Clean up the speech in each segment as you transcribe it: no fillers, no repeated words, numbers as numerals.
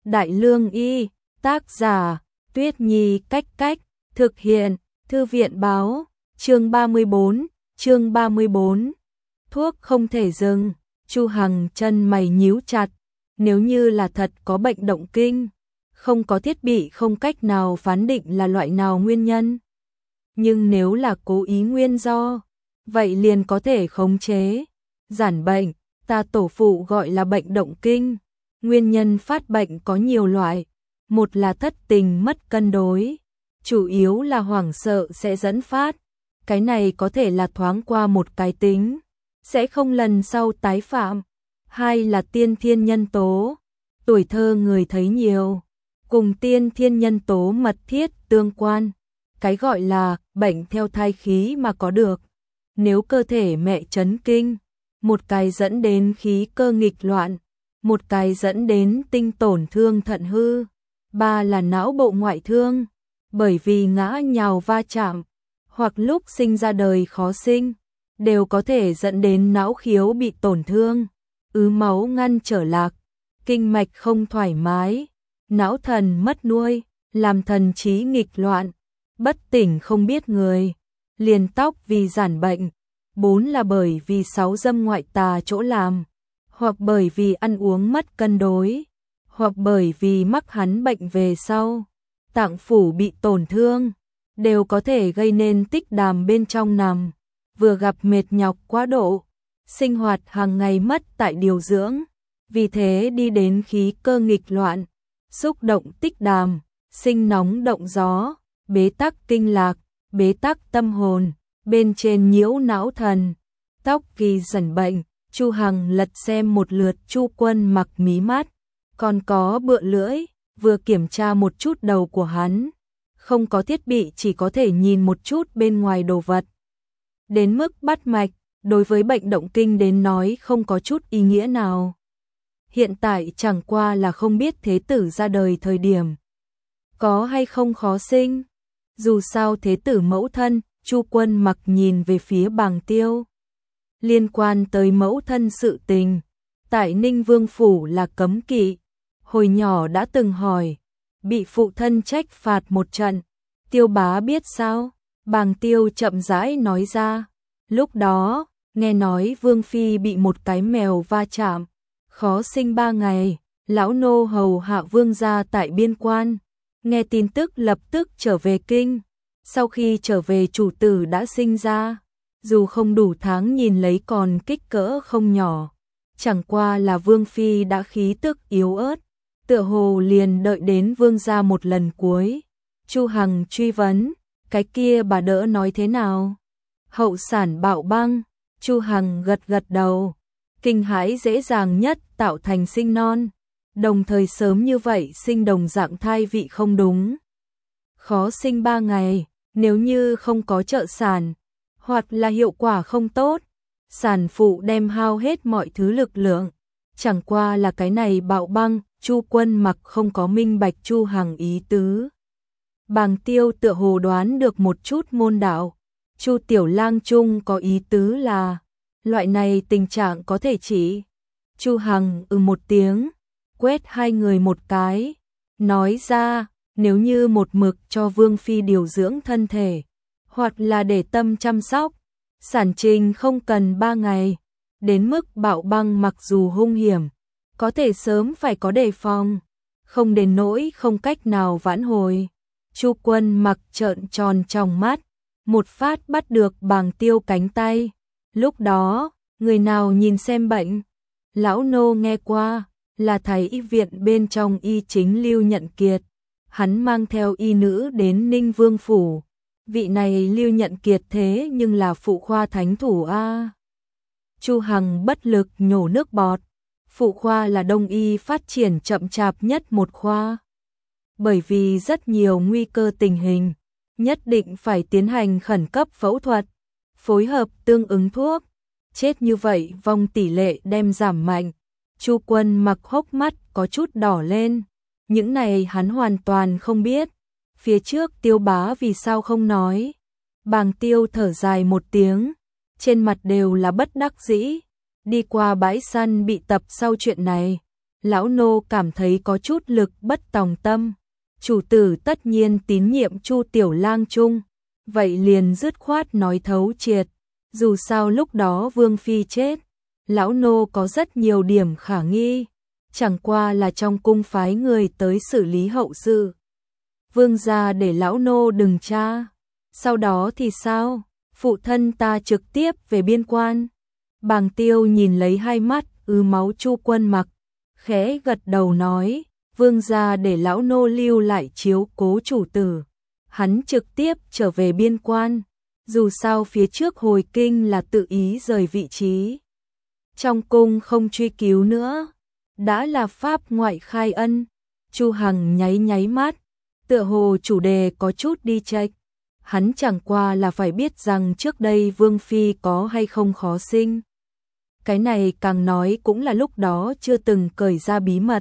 Đại Lương Y, tác giả, Tuyết Nhi Cách Cách, thực hiện, Thư viện Báo, chương 34, thuốc không thể dừng, Chu Hằng chân mày nhíu chặt, nếu như là thật có bệnh động kinh, không có thiết bị không cách nào phán định là loại nào nguyên nhân. Nhưng nếu là cố ý nguyên do, vậy liền có thể khống chế, giản bệnh, ta tổ phụ gọi là bệnh động kinh. Nguyên nhân phát bệnh có nhiều loại, một là thất tình mất cân đối, chủ yếu là hoảng sợ sẽ dẫn phát, cái này có thể là thoáng qua một cái tính, sẽ không lần sau tái phạm. Hai là tiên thiên nhân tố, tuổi thơ người thấy nhiều, cùng tiên thiên nhân tố mật thiết tương quan, cái gọi là bệnh theo thai khí mà có được. Nếu cơ thể mẹ chấn kinh, một cái dẫn đến khí cơ nghịch loạn, một cái dẫn đến tinh tổn thương thận hư. Ba là não bộ ngoại thương, bởi vì ngã nhào va chạm, hoặc lúc sinh ra đời khó sinh, đều có thể dẫn đến não khiếu bị tổn thương, ứ máu ngăn trở lạc, kinh mạch không thoải mái, não thần mất nuôi, làm thần trí nghịch loạn, bất tỉnh không biết người, liền tóc vì giản bệnh. Bốn là bởi vì sáu dâm ngoại tà chỗ làm, hoặc bởi vì ăn uống mất cân đối, hoặc bởi vì mắc hắn bệnh về sau, tạng phủ bị tổn thương, đều có thể gây nên tích đàm bên trong nằm, vừa gặp mệt nhọc quá độ, sinh hoạt hàng ngày mất tại điều dưỡng, vì thế đi đến khí cơ nghịch loạn, xúc động tích đàm, sinh nóng động gió, bế tắc kinh lạc, bế tắc tâm hồn, bên trên nhiễu não thần, tóc kỳ dần bệnh. Chu Hằng lật xem một lượt Chu Quân Mặc mí mắt, còn có bựa lưỡi, vừa kiểm tra một chút đầu của hắn, không có thiết bị chỉ có thể nhìn một chút bên ngoài đồ vật. Đến mức bắt mạch, đối với bệnh động kinh đến nói không có chút ý nghĩa nào. Hiện tại chẳng qua là không biết thế tử ra đời thời điểm có hay không khó sinh. Dù sao thế tử mẫu thân, Chu Quân Mặc nhìn về phía Bàng Tiêu. Liên quan tới mẫu thân sự tình, tại Ninh Vương Phủ là cấm kỵ, hồi nhỏ đã từng hỏi, bị phụ thân trách phạt một trận, Tiêu bá biết sao? Bàng Tiêu chậm rãi nói ra, lúc đó, nghe nói Vương Phi bị một cái mèo va chạm, khó sinh 3 ngày, lão nô hầu hạ Vương gia tại biên quan, nghe tin tức lập tức trở về kinh, sau khi trở về chủ tử đã sinh ra. Dù không đủ tháng nhìn lấy còn kích cỡ không nhỏ, chẳng qua là Vương Phi đã khí tức yếu ớt, tựa hồ liền đợi đến Vương gia một lần cuối. Chu Hằng truy vấn, cái kia bà đỡ nói thế nào? Hậu sản bạo băng, Chu Hằng gật gật đầu, kinh hãi dễ dàng nhất tạo thành sinh non, đồng thời sớm như vậy sinh đồng dạng thai vị không đúng. Khó sinh 3 ngày, nếu như không có trợ sản, hoặc là hiệu quả không tốt, sản phụ đem hao hết mọi thứ lực lượng, chẳng qua là cái này bạo băng. Chu Quân Mặc không có minh bạch Chu Hằng ý tứ. Bàng Tiêu tựa hồ đoán được một chút môn đạo, Chu Tiểu Lang Trung có ý tứ là loại này tình trạng có thể chỉ. Chu Hằng một tiếng, quét hai người một cái, nói ra, nếu như một mực cho Vương Phi điều dưỡng thân thể, hoặc là để tâm chăm sóc, sản trình không cần 3 ngày, đến mức bạo băng mặc dù hung hiểm, có thể sớm phải có đề phòng, không đến nỗi không cách nào vãn hồi. Chu Quân Mặc trợn tròn trong mắt, một phát bắt được Bàng Tiêu cánh tay. Lúc đó, người nào nhìn xem bệnh? Lão nô nghe qua, là thầy y viện bên trong y chính Lưu Nhận Kiệt. Hắn mang theo y nữ đến Ninh Vương Phủ. Vị này Lưu Nhận Kiệt thế nhưng là phụ khoa thánh thủ a. Chu Hằng bất lực nhổ nước bọt. Phụ khoa là đông y phát triển chậm chạp nhất một khoa. Bởi vì rất nhiều nguy cơ tình hình, nhất định phải tiến hành khẩn cấp phẫu thuật, phối hợp tương ứng thuốc. Chết như vậy vong tỷ lệ đem giảm mạnh. Chu Quân Mặc hốc mắt có chút đỏ lên. Những này hắn hoàn toàn không biết. Phía trước Tiêu bá vì sao không nói. Bàng Tiêu thở dài một tiếng, trên mặt đều là bất đắc dĩ. Đi qua bãi săn bị tập sau chuyện này, lão nô cảm thấy có chút lực bất tòng tâm. Chủ tử tất nhiên tín nhiệm Chu Tiểu Lang Trung, vậy liền dứt khoát nói thấu triệt. Dù sao lúc đó Vương Phi chết, lão nô có rất nhiều điểm khả nghi, chẳng qua là trong cung phái người tới xử lý hậu sự. Vương gia để lão nô đừng tra. Sau đó thì sao? Phụ thân ta trực tiếp về biên quan. Bàng Tiêu nhìn lấy hai mắt máu Chu Quân Mặc, khẽ gật đầu nói, vương gia để lão nô lưu lại chiếu cố chủ tử. Hắn trực tiếp trở về biên quan, dù sao phía trước hồi kinh là tự ý rời vị trí. Trong cung không truy cứu nữa, đã là pháp ngoại khai ân. Chu Hằng nháy nháy mắt, tựa hồ chủ đề có chút đi chệch. Hắn chẳng qua là phải biết rằng trước đây Vương Phi có hay không khó sinh. Cái này càng nói cũng là lúc đó chưa từng cởi ra bí mật.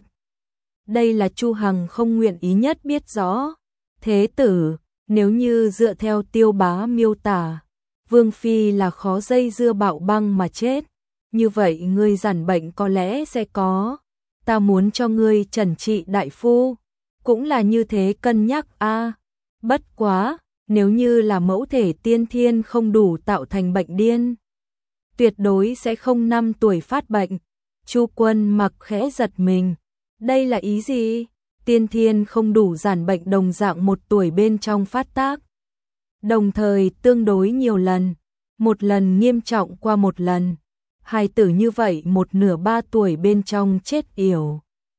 Đây là Chu Hằng không nguyện ý nhất biết rõ. Thế tử, nếu như dựa theo Tiêu Bá miêu tả, Vương Phi là khó dây dưa bạo băng mà chết. Như vậy ngươi giản bệnh có lẽ sẽ có. Ta muốn cho ngươi trần trị đại phu. Cũng là như thế cân nhắc a. Bất quá, nếu như là mẫu thể tiên thiên không đủ tạo thành bệnh điên, tuyệt đối sẽ không 5 tuổi phát bệnh. Chu Quân Mặc khẽ giật mình. Đây là ý gì? Tiên thiên không đủ giản bệnh đồng dạng 1 tuổi bên trong phát tác. Đồng thời tương đối nhiều lần, một lần nghiêm trọng qua một lần. Hài tử như vậy một nửa 3 tuổi bên trong chết yểu.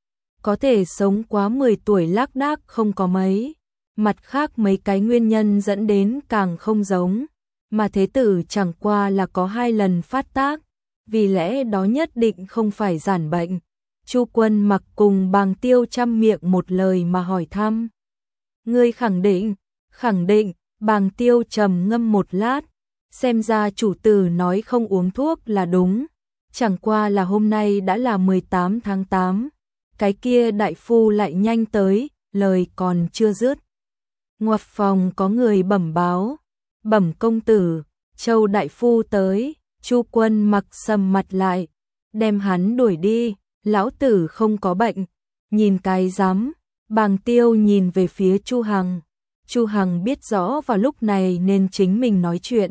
Có thể sống quá 10 tuổi lác đác không có mấy. Mặt khác mấy cái nguyên nhân dẫn đến càng không giống. Mà thế tử chẳng qua là có 2 lần phát tác, vì lẽ đó nhất định không phải giản bệnh. Chu Quân Mặc cùng Bàng Tiêu chăm miệng một lời mà hỏi thăm. Ngươi khẳng định? Khẳng định. Bàng Tiêu trầm ngâm một lát, xem ra chủ tử nói không uống thuốc là đúng. Chẳng qua là hôm nay đã là 18 tháng 8, cái kia đại phu lại nhanh tới, lời còn chưa dứt. Ngoặt phòng có người bẩm báo. Bẩm công tử, Châu đại phu tới. Chu Quân Mặc sầm mặt lại, đem hắn đuổi đi, lão tử không có bệnh. Nhìn cái rắm. Bàng Tiêu nhìn về phía Chu Hằng. Chu Hằng biết rõ vào lúc này nên chính mình nói chuyện.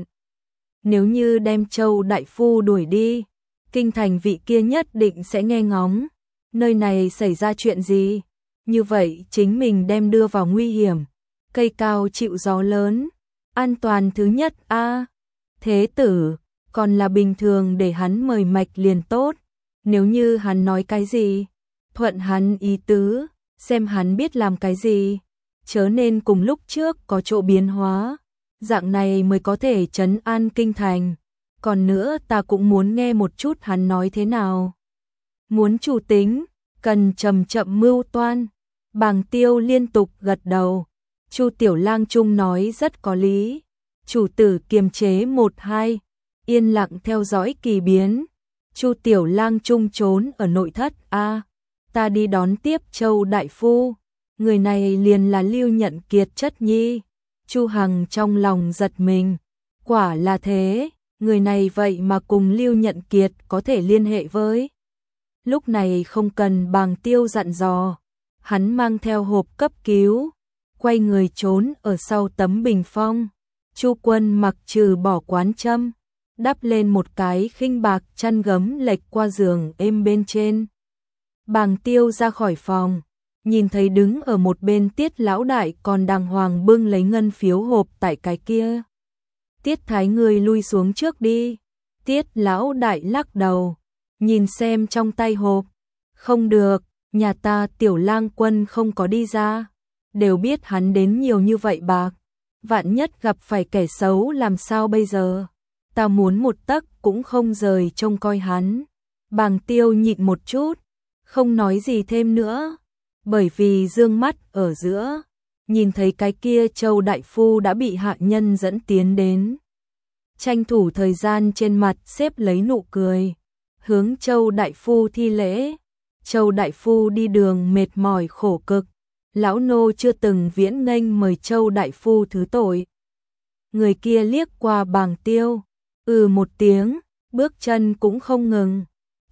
Nếu như đem Châu đại phu đuổi đi, kinh thành vị kia nhất định sẽ nghe ngóng. Nơi này xảy ra chuyện gì? Như vậy chính mình đem đưa vào nguy hiểm. Cây cao chịu gió lớn, an toàn thứ nhất a. Thế tử, còn là bình thường để hắn mời mạch liền tốt. Nếu như hắn nói cái gì, thuận hắn ý tứ, xem hắn biết làm cái gì, chớ nên cùng lúc trước có chỗ biến hóa, dạng này mới có thể trấn an kinh thành. Còn nữa ta cũng muốn nghe một chút hắn nói thế nào. Muốn chủ tính, cần chậm chậm mưu toan. Bàng Tiêu liên tục gật đầu. Chu Tiểu Lang Trung nói rất có lý. Chủ tử kiềm chế 1-2, yên lặng theo dõi kỳ biến. Chu Tiểu Lang Trung trốn ở nội thất a. Ta đi đón tiếp Châu đại phu. Người này liền là Lưu Nhận Kiệt chất nhi. Chu Hằng trong lòng giật mình. Quả là thế, người này vậy mà cùng Lưu Nhận Kiệt có thể liên hệ với. Lúc này không cần Bàng Tiêu dặn dò, hắn mang theo hộp cấp cứu, quay người trốn ở sau tấm bình phong. Chu Quân Mặc trừ bỏ quán châm, đắp lên một cái khinh bạc chăn gấm lệch qua giường êm bên trên. Bàng Tiêu ra khỏi phòng, nhìn thấy đứng ở một bên Tiết lão đại còn đàng hoàng bưng lấy ngân phiếu hộp tại cái kia. Tiết thái người lui xuống trước đi. Tiết lão đại lắc đầu, nhìn xem trong tay hộp. Không được, nhà ta Tiểu Lang Quân không có đi ra. Đều biết hắn đến nhiều như vậy bạc. Vạn nhất gặp phải kẻ xấu làm sao bây giờ? Ta muốn một tấc cũng không rời trông coi hắn. Bàng Tiêu nhịn một chút, không nói gì thêm nữa. Bởi vì dương mắt ở giữa, nhìn thấy cái kia Châu đại phu đã bị hạ nhân dẫn tiến đến. Tranh thủ thời gian trên mặt xếp lấy nụ cười, hướng Châu đại phu thi lễ. Châu đại phu đi đường mệt mỏi khổ cực, lão nô chưa từng viễn nghênh mời Châu đại phu thứ tội. Người kia liếc qua Bàng Tiêu, một tiếng, bước chân cũng không ngừng.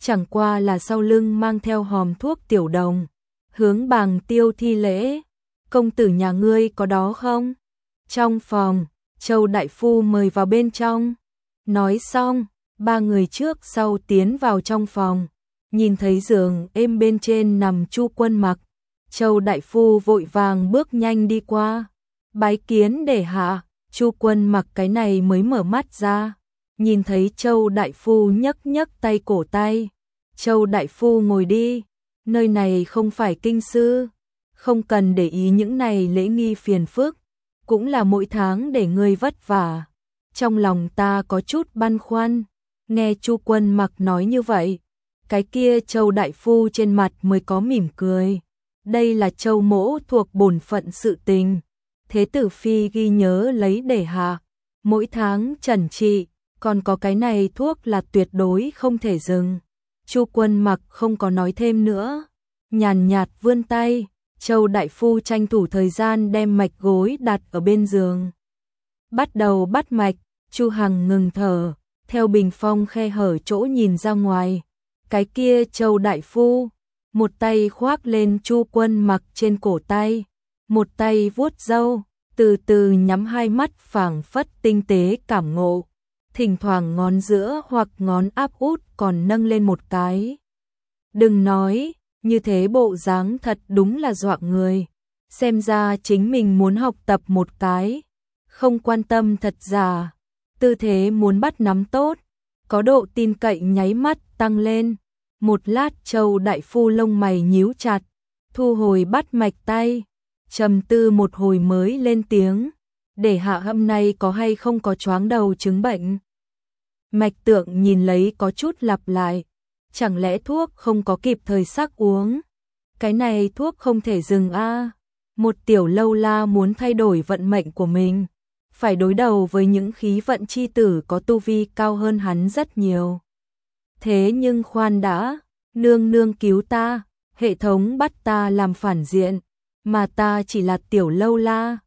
chẳng qua là sau lưng mang theo hòm thuốc tiểu đồng, hướng Bàng Tiêu thi lễ, công tử nhà ngươi có đó không? Trong phòng, Châu đại phu mời vào bên trong. Nói xong, ba người trước sau tiến vào trong phòng, nhìn thấy giường êm bên trên nằm Chu Quân Mặc, Châu đại phu vội vàng bước nhanh đi qua, bái kiến để hạ. Chu Quân Mặc cái này mới mở mắt ra, nhìn thấy Châu đại phu nhấc nhấc tay cổ tay. Châu đại phu ngồi đi, nơi này không phải kinh sư, không cần để ý những này lễ nghi phiền phức, cũng là mỗi tháng để ngươi vất vả. Trong lòng ta có chút băn khoăn, nghe Chu Quân Mặc nói như vậy, cái kia Châu đại phu trên mặt mới có mỉm cười. Đây là Châu mỗ thuộc bổn phận sự tình, thế tử phi ghi nhớ lấy để hạ, mỗi tháng trần trị, còn có cái này thuốc là tuyệt đối không thể dừng. Chu Quân Mặc không có nói thêm nữa, nhàn nhạt vươn tay, Châu đại phu tranh thủ thời gian đem mạch gối đặt ở bên giường. Bắt đầu bắt mạch, Chu Hằng ngừng thở, theo bình phong khe hở chỗ nhìn ra ngoài. Cái kia Châu đại phu, một tay khoác lên Chu Quân Mặc trên cổ tay, một tay vuốt râu, từ từ nhắm hai mắt phảng phất tinh tế cảm ngộ. Thỉnh thoảng ngón giữa hoặc ngón áp út còn nâng lên một cái. Đừng nói, như thế bộ dáng thật đúng là dọa người. Xem ra chính mình muốn học tập một cái. Không quan tâm thật giả. Tư thế muốn bắt nắm tốt. Có độ tin cậy nháy mắt tăng lên. Một lát Châu đại phu lông mày nhíu chặt. Thu hồi bắt mạch tay. Trầm tư một hồi mới lên tiếng. Để hạ hôm nay có hay không có choáng đầu chứng bệnh. Mạch Tượng nhìn lấy có chút lặp lại. Chẳng lẽ thuốc không có kịp thời sắc uống? Cái này thuốc không thể dừng a. Một tiểu lâu la muốn thay đổi vận mệnh của mình, phải đối đầu với những khí vận chi tử có tu vi cao hơn hắn rất nhiều. Thế nhưng khoan đã, nương nương cứu ta, hệ thống bắt ta làm phản diện, mà ta chỉ là tiểu lâu la,